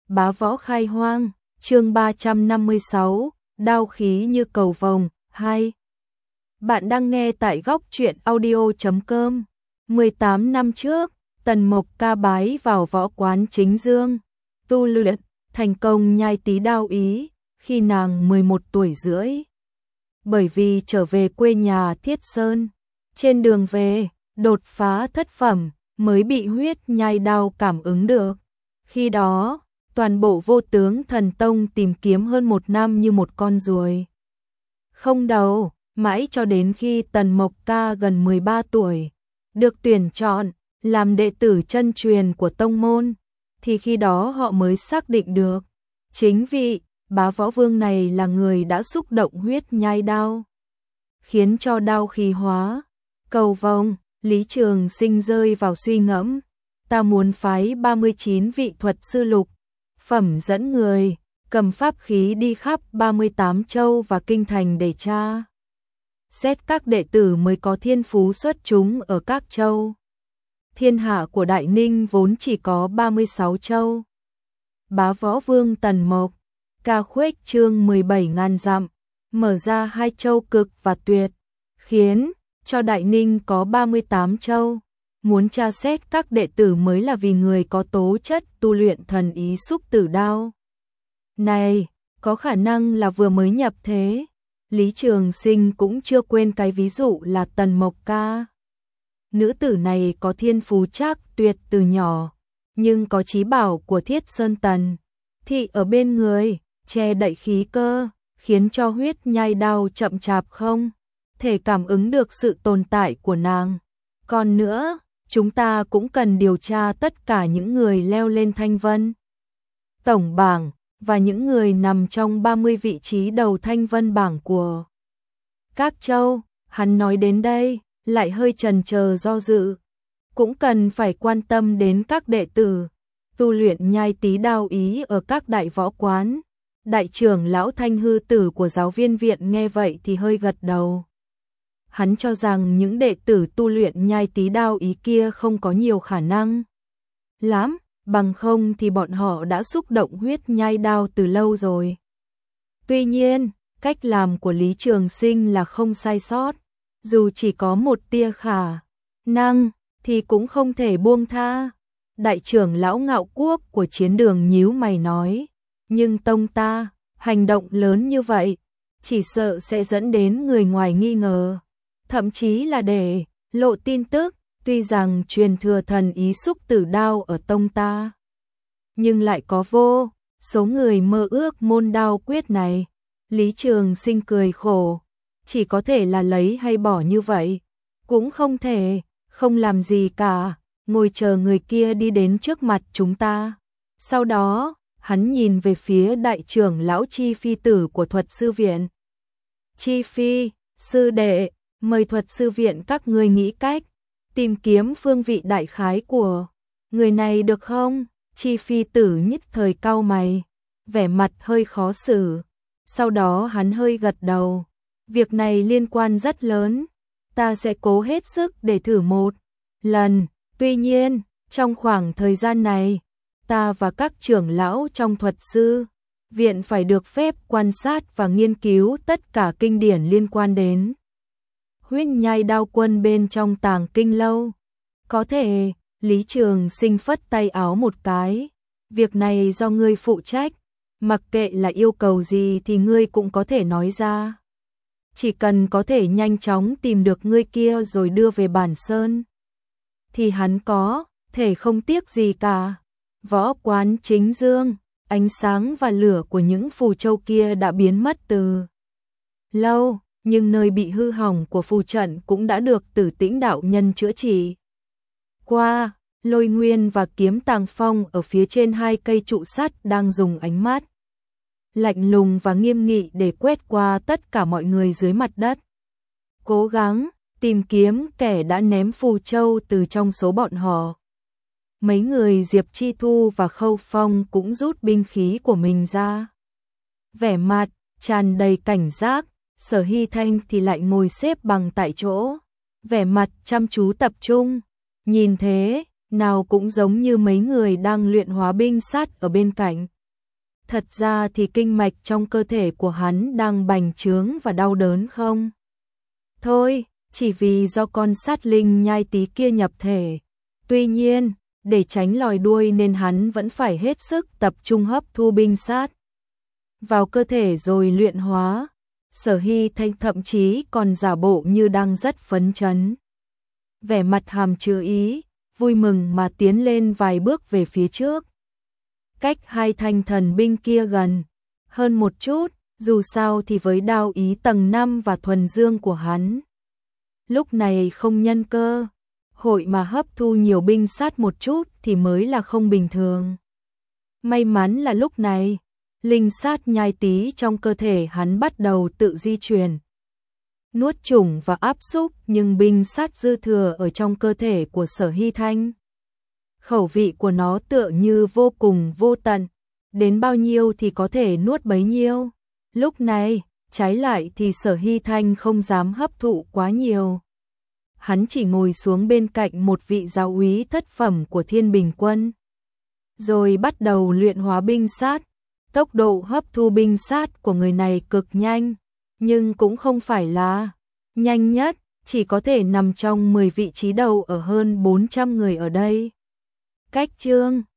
Bá võ khai hoang, chương 356, đao khí như cầu vồng, 2. Bạn đang nghe tại góc truyện audio.com. 18 năm trước, Tần Mộc Ca bái vào võ quán Chính Dương, tu luyện, thành công nhai tí đao ý, khi nàng 11 tuổi rưỡi. Bởi vì trở về quê nhà Thiết Sơn, trên đường về, đột phá thất phẩm, mới bị huyết nhai đao cảm ứng được. Khi đó, toàn bộ Vô Tướng Thần Tông tìm kiếm hơn 1 năm như một con ruồi không đầu, mãi cho đến khi Tần Mộc Ca gần 13 tuổi, được tuyển chọn làm đệ tử chân truyền của tông môn, thì khi đó họ mới xác định được, chính vị Bá Võ Vương này là người đã xúc động huyết nhai đao, khiến cho đao khí hóa, cầu vồng. Lý Trường Sinh rơi vào suy ngẫm, ta muốn phái 39 vị thuật sư lục phẩm dẫn người, cầm pháp khí đi khắp 38 châu và kinh thành để tra xét các đệ tử mới có thiên phú xuất chúng ở các châu. Thiên hạ của Đại Ninh vốn chỉ có 36 châu. Bá Võ Vương Tần Mộc Ca khuếch trương 17.000 dặm, mở ra 2 châu cực và tuyệt, khiến cho Đại Ninh có 38 châu. Muốn tra xét các đệ tử mới là vì người có tố chất tu luyện thần ý xúc tử đao này, có khả năng là vừa mới nhập thế. Lý Trường Sinh cũng chưa quên cái ví dụ là Tần Mộc Ca. Nữ tử này có thiên phú chắc tuyệt từ nhỏ, nhưng có chí bảo của Thiết Sơn Tần thị ở bên người, che đậy khí cơ, khiến cho huyết nhai đao chậm chạp không thể cảm ứng được sự tồn tại của nàng. Còn nữa, chúng ta cũng cần điều tra tất cả những người leo lên Thanh Vân tổng bảng và những người nằm trong 30 vị trí đầu Thanh Vân bảng của các châu. Hắn nói đến đây, lại hơi chần chờ do dự. Cũng cần phải quan tâm đến các đệ tử tu luyện nhai tí đao ý ở các đại võ quán. Đại trưởng lão Thanh Hư Tử của giáo viên viện nghe vậy thì hơi gật đầu. Hắn cho rằng những đệ tử tu luyện nhai tí đao ý kia không có nhiều khả năng lắm, bằng không thì bọn họ đã xúc động huyết nhai đao từ lâu rồi. Tuy nhiên, cách làm của Lý Trường Sinh là không sai sót, dù chỉ có một tia khả năng thì cũng không thể buông tha. Đại trưởng lão Ngạo Quốc của chiến đường nhíu mày nói, nhưng tông ta, hành động lớn như vậy, chỉ sợ sẽ dẫn đến người ngoài nghi ngờ, thậm chí là để lộ tin tức. Tuy rằng truyền thừa thần ý xúc tử đao ở tông ta, nhưng lại có vô số người mơ ước môn đao quyết này. Lý Trường Sinh cười khổ, chỉ có thể là lấy hay bỏ như vậy, cũng không thể không làm gì cả, ngồi chờ người kia đi đến trước mặt chúng ta. Sau đó, hắn nhìn về phía đại trưởng lão Chi Phi tử của thuật sư viện. Chi Phi, sư đệ, mời thuật sư viện các ngươi nghĩ cách tìm kiếm phương vị đại khái của người này được không? Chi Phi tử nhất thời cau mày, vẻ mặt hơi khó xử. Sau đó hắn hơi gật đầu. Việc này liên quan rất lớn, ta sẽ cố hết sức để thử một lần. Tuy nhiên, trong khoảng thời gian này, ta và các trưởng lão trong thuật sư viện phải được phép quan sát và nghiên cứu tất cả kinh điển liên quan đến huyết nhai đao quân bên trong Tàng Kinh Lâu. Có thể, Lý Trường Sinh phất tay áo một cái, việc này do ngươi phụ trách, mặc kệ là yêu cầu gì thì ngươi cũng có thể nói ra. Chỉ cần có thể nhanh chóng tìm được ngươi kia rồi đưa về Bản Sơn, thì hắn có thể không tiếc gì cả. Võ quán Chính Dương, ánh sáng và lửa của những phù châu kia đã biến mất từ lâu, nhưng nơi bị hư hỏng của phù trận cũng đã được Tử Tĩnh đạo nhân chữa trị qua. Lôi Nguyên và Kiếm Tàng Phong ở phía trên 2 cây trụ sắt đang dùng ánh mắt lạnh lùng và nghiêm nghị để quét qua tất cả mọi người dưới mặt đất, cố gắng tìm kiếm kẻ đã ném phù châu từ trong số bọn họ. Mấy người Diệp Chi Thu và Khâu Phong cũng rút binh khí của mình ra, vẻ mặt tràn đầy cảnh giác. Sở Hy Thanh thì lại ngồi xếp bằng tại chỗ, vẻ mặt chăm chú tập trung. Nhìn thế, nào cũng giống như mấy người đang luyện hóa binh sát ở bên cạnh. Thật ra thì kinh mạch trong cơ thể của hắn đang bành trướng và đau đớn không? Thôi, chỉ vì do con sát linh nhai tí kia nhập thể. Tuy nhiên, để tránh lòi đuôi nên hắn vẫn phải hết sức tập trung hấp thu binh sát vào cơ thể rồi luyện hóa. Sở Hy Thanh thậm chí còn giả bộ như đang rất phấn chấn. Vẻ mặt hàm chứa ý, vui mừng mà tiến lên vài bước về phía trước. Cách hai thanh thần binh kia gần hơn một chút, dù sao thì với đao ý tầng 5 và thuần dương của hắn. Lúc này không nhân cơ hội mà hấp thu nhiều binh sát một chút thì mới là không bình thường. May mắn là lúc này, linh sát nhai tí trong cơ thể hắn bắt đầu tự di chuyển, nuốt chửng và áp xúc nhưng binh sát dư thừa ở trong cơ thể của Sở Hy Thanh. Khẩu vị của nó tựa như vô cùng vô tận, đến bao nhiêu thì có thể nuốt bấy nhiêu. Lúc này, trái lại thì Sở Hy Thanh không dám hấp thụ quá nhiều. Hắn chỉ ngồi xuống bên cạnh một vị giáo úy thất phẩm của Thiên Bình Quân, rồi bắt đầu luyện hóa binh sát. Tốc độ hấp thu binh sát của người này cực nhanh, nhưng cũng không phải là nhanh nhất, chỉ có thể nằm trong 10 vị trí đầu ở hơn 400 người ở đây. Cách chương